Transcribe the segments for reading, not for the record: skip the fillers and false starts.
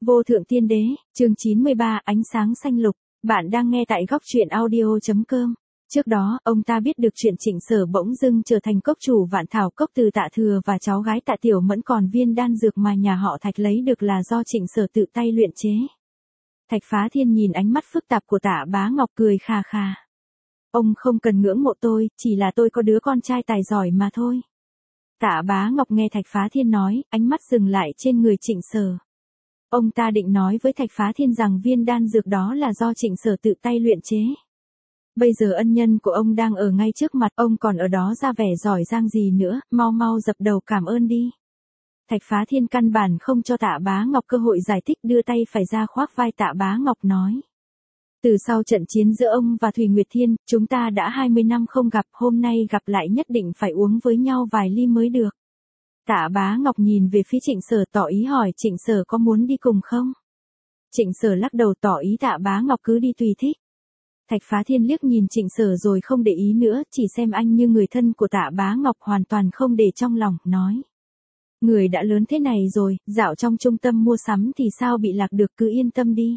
Vô thượng tiên đế, chương 93, ánh sáng xanh lục. Bạn đang nghe tại góc truyện audio.com. Trước đó, ông ta biết được chuyện Trịnh Sở bỗng dưng trở thành cốc chủ Vạn Thảo Cốc từ Tạ Thừa và cháu gái Tạ Tiểu Mẫn, còn viên đan dược mà nhà họ Thạch lấy được là do Trịnh Sở tự tay luyện chế. Thạch Phá Thiên nhìn ánh mắt phức tạp của Tạ Bá Ngọc cười khà khà. Ông không cần ngưỡng mộ tôi, chỉ là tôi có đứa con trai tài giỏi mà thôi. Tạ Bá Ngọc nghe Thạch Phá Thiên nói, ánh mắt dừng lại trên người Trịnh Sở. Ông ta định nói với Thạch Phá Thiên rằng viên đan dược đó là do Trịnh Sở tự tay luyện chế. Bây giờ ân nhân của ông đang ở ngay trước mặt, ông còn ở đó ra vẻ giỏi giang gì nữa, mau mau dập đầu cảm ơn đi. Thạch Phá Thiên căn bản không cho Tạ Bá Ngọc cơ hội giải thích, đưa tay phải ra khoác vai Tạ Bá Ngọc nói. Từ sau trận chiến giữa ông và Thủy Nguyệt Thiên, chúng ta đã 20 năm không gặp, hôm nay gặp lại nhất định phải uống với nhau vài ly mới được. Tạ Bá Ngọc nhìn về phía Trịnh Sở tỏ ý hỏi Trịnh Sở có muốn đi cùng không? Trịnh Sở lắc đầu tỏ ý Tạ Bá Ngọc cứ đi tùy thích. Thạch Phá Thiên liếc nhìn Trịnh Sở rồi không để ý nữa, chỉ xem anh như người thân của Tạ Bá Ngọc, hoàn toàn không để trong lòng, nói. Người đã lớn thế này rồi, dạo trong trung tâm mua sắm thì sao bị lạc được, cứ yên tâm đi.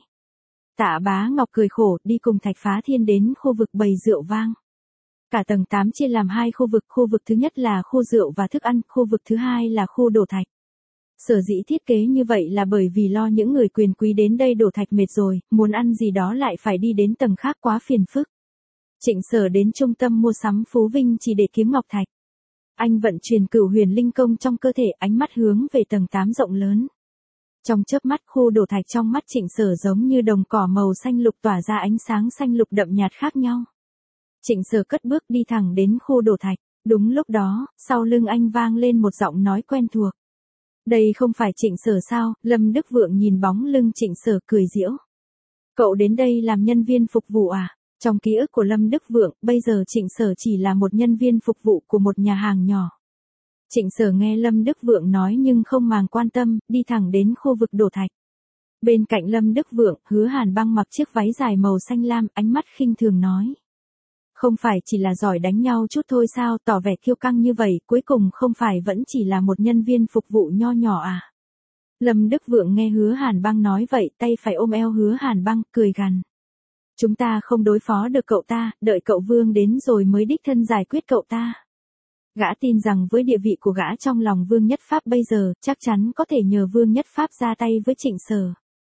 Tạ Bá Ngọc cười khổ, đi cùng Thạch Phá Thiên đến khu vực bày rượu vang. Cả tầng 8 chia làm hai khu vực thứ nhất là khu rượu và thức ăn, khu vực thứ hai là khu đổ thạch. Sở dĩ thiết kế như vậy là bởi vì lo những người quyền quý đến đây đổ thạch mệt rồi, muốn ăn gì đó lại phải đi đến tầng khác quá phiền phức. Trịnh Sở đến trung tâm mua sắm Phú Vinh chỉ để kiếm ngọc thạch. Anh vận chuyển Cửu Huyền Linh Công trong cơ thể, ánh mắt hướng về tầng 8 rộng lớn. Trong chớp mắt, khu đổ thạch trong mắt Trịnh Sở giống như đồng cỏ màu xanh lục tỏa ra ánh sáng xanh lục đậm nhạt khác nhau. Trịnh Sở cất bước đi thẳng đến khu đổ thạch. Đúng lúc đó, sau lưng anh vang lên một giọng nói quen thuộc. Đây không phải Trịnh Sở sao? Lâm Đức Vượng nhìn bóng lưng Trịnh Sở cười giễu. Cậu đến đây làm nhân viên phục vụ à? Trong ký ức của Lâm Đức Vượng, bây giờ Trịnh Sở chỉ là một nhân viên phục vụ của một nhà hàng nhỏ. Trịnh Sở nghe Lâm Đức Vượng nói nhưng không màng quan tâm, đi thẳng đến khu vực đổ thạch. Bên cạnh Lâm Đức Vượng, Hứa Hàn Băng mặc chiếc váy dài màu xanh lam, ánh mắt khinh thường nói. Không phải chỉ là giỏi đánh nhau chút thôi sao, tỏ vẻ kiêu căng như vậy, cuối cùng không phải vẫn chỉ là một nhân viên phục vụ nho nhỏ à? Lâm Đức Vượng nghe Hứa Hàn Băng nói vậy, tay phải ôm eo Hứa Hàn Băng, cười gằn. Chúng ta không đối phó được cậu ta, đợi cậu Vương đến rồi mới đích thân giải quyết cậu ta. Gã tin rằng với địa vị của gã trong lòng Vương Nhất Pháp bây giờ, chắc chắn có thể nhờ Vương Nhất Pháp ra tay với Trịnh Sở.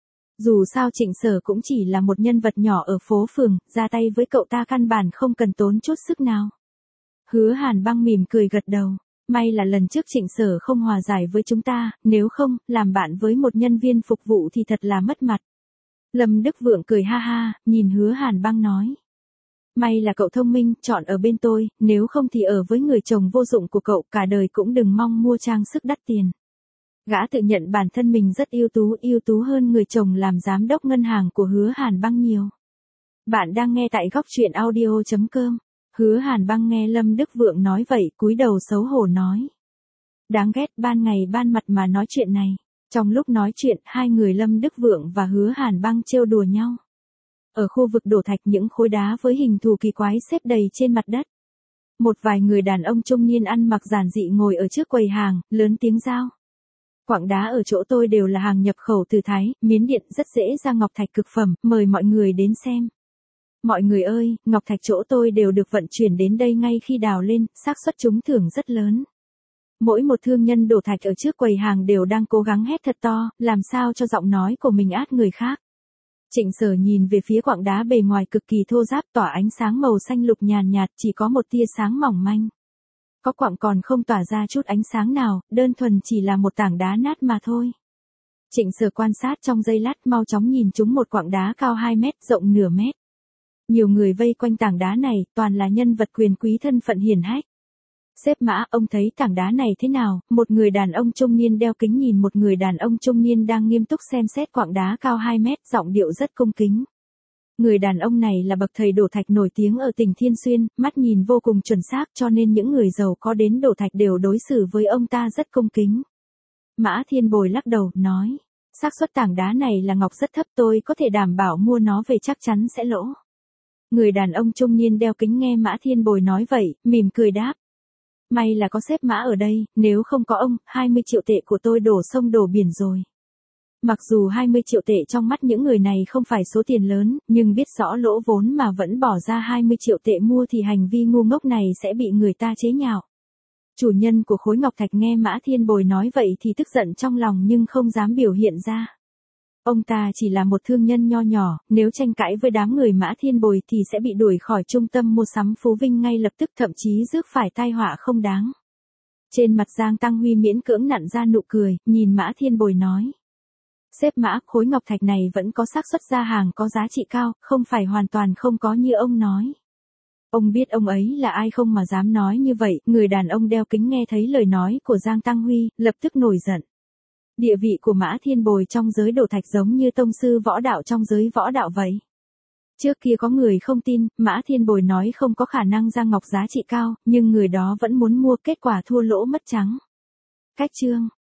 Dù sao Trịnh Sở cũng chỉ là một nhân vật nhỏ ở phố phường, ra tay với cậu ta căn bản không cần tốn chút sức nào. Hứa Hàn Băng mỉm cười gật đầu. May là lần trước Trịnh Sở không hòa giải với chúng ta, nếu không, làm bạn với một nhân viên phục vụ thì thật là mất mặt. Lâm Đức Vượng cười ha ha, nhìn Hứa Hàn Băng nói. May là cậu thông minh, chọn ở bên tôi, nếu không thì ở với người chồng vô dụng của cậu cả đời cũng đừng mong mua trang sức đắt tiền. Gã tự nhận bản thân mình rất ưu tú hơn người chồng làm giám đốc ngân hàng của Hứa Hàn Băng nhiều. Bạn đang nghe tại góc truyện audio.com. Hứa Hàn Băng nghe Lâm Đức Vượng nói vậy, cúi đầu xấu hổ nói. Đáng ghét, ban ngày ban mặt mà nói chuyện này. Trong lúc nói chuyện, hai người Lâm Đức Vượng và Hứa Hàn Băng trêu đùa nhau. Ở khu vực đổ thạch, những khối đá với hình thù kỳ quái xếp đầy trên mặt đất. Một vài người đàn ông trung niên ăn mặc giản dị ngồi ở trước quầy hàng, lớn tiếng rao. Quặng đá ở chỗ tôi đều là hàng nhập khẩu từ Thái, Miến Điện, rất dễ ra ngọc thạch cực phẩm, mời mọi người đến xem. Mọi người ơi, ngọc thạch chỗ tôi đều được vận chuyển đến đây ngay khi đào lên, xác suất trúng thưởng rất lớn. Mỗi một thương nhân đổ thạch ở trước quầy hàng đều đang cố gắng hét thật to, làm sao cho giọng nói của mình át người khác. Trịnh Sở nhìn về phía quặng đá bề ngoài cực kỳ thô ráp, tỏa ánh sáng màu xanh lục nhàn nhạt, chỉ có một tia sáng mỏng manh. Có quặng còn không tỏa ra chút ánh sáng nào, đơn thuần chỉ là một tảng đá nát mà thôi. Trịnh Sở quan sát trong giây lát, mau chóng nhìn trúng một quặng đá cao 2 mét, rộng nửa mét. Nhiều người vây quanh tảng đá này, toàn là nhân vật quyền quý thân phận hiển hách. Xếp Mã, ông thấy tảng đá này thế nào? Một người đàn ông trung niên đeo kính nhìn một người đàn ông trung niên đang nghiêm túc xem xét quặng đá cao 2 mét, giọng điệu rất cung kính. Người đàn ông này là bậc thầy đổ thạch nổi tiếng ở tỉnh Thiên Xuyên, mắt nhìn vô cùng chuẩn xác, cho nên những người giàu có đến đổ thạch đều đối xử với ông ta rất cung kính. Mã Thiên Bồi lắc đầu, nói, xác suất tảng đá này là ngọc rất thấp, tôi có thể đảm bảo mua nó về chắc chắn sẽ lỗ. Người đàn ông trung niên đeo kính nghe Mã Thiên Bồi nói vậy, mỉm cười đáp. May là có xếp Mã ở đây, nếu không có ông, 20 triệu tệ của tôi đổ sông đổ biển rồi. Mặc dù 20 triệu tệ trong mắt những người này không phải số tiền lớn, nhưng biết rõ lỗ vốn mà vẫn bỏ ra 20 triệu tệ mua thì hành vi ngu ngốc này sẽ bị người ta chế nhạo. Chủ nhân của khối ngọc thạch nghe Mã Thiên Bồi nói vậy thì tức giận trong lòng nhưng không dám biểu hiện ra. Ông ta chỉ là một thương nhân nho nhỏ, nếu tranh cãi với đám người Mã Thiên Bồi thì sẽ bị đuổi khỏi trung tâm mua sắm Phú Vinh ngay lập tức, thậm chí rước phải tai họa không đáng. Trên mặt Giang Tăng Huy miễn cưỡng nặn ra nụ cười, nhìn Mã Thiên Bồi nói. Sếp Mã, khối ngọc thạch này vẫn có xác suất ra hàng có giá trị cao, không phải hoàn toàn không có như ông nói. Ông biết ông ấy là ai không mà dám nói như vậy, người đàn ông đeo kính nghe thấy lời nói của Giang Tăng Huy, lập tức nổi giận. Địa vị của Mã Thiên Bồi trong giới đổ thạch giống như tông sư võ đạo trong giới võ đạo vậy. Trước kia có người không tin, Mã Thiên Bồi nói không có khả năng ra ngọc giá trị cao, nhưng người đó vẫn muốn mua, kết quả thua lỗ mất trắng. Cách chương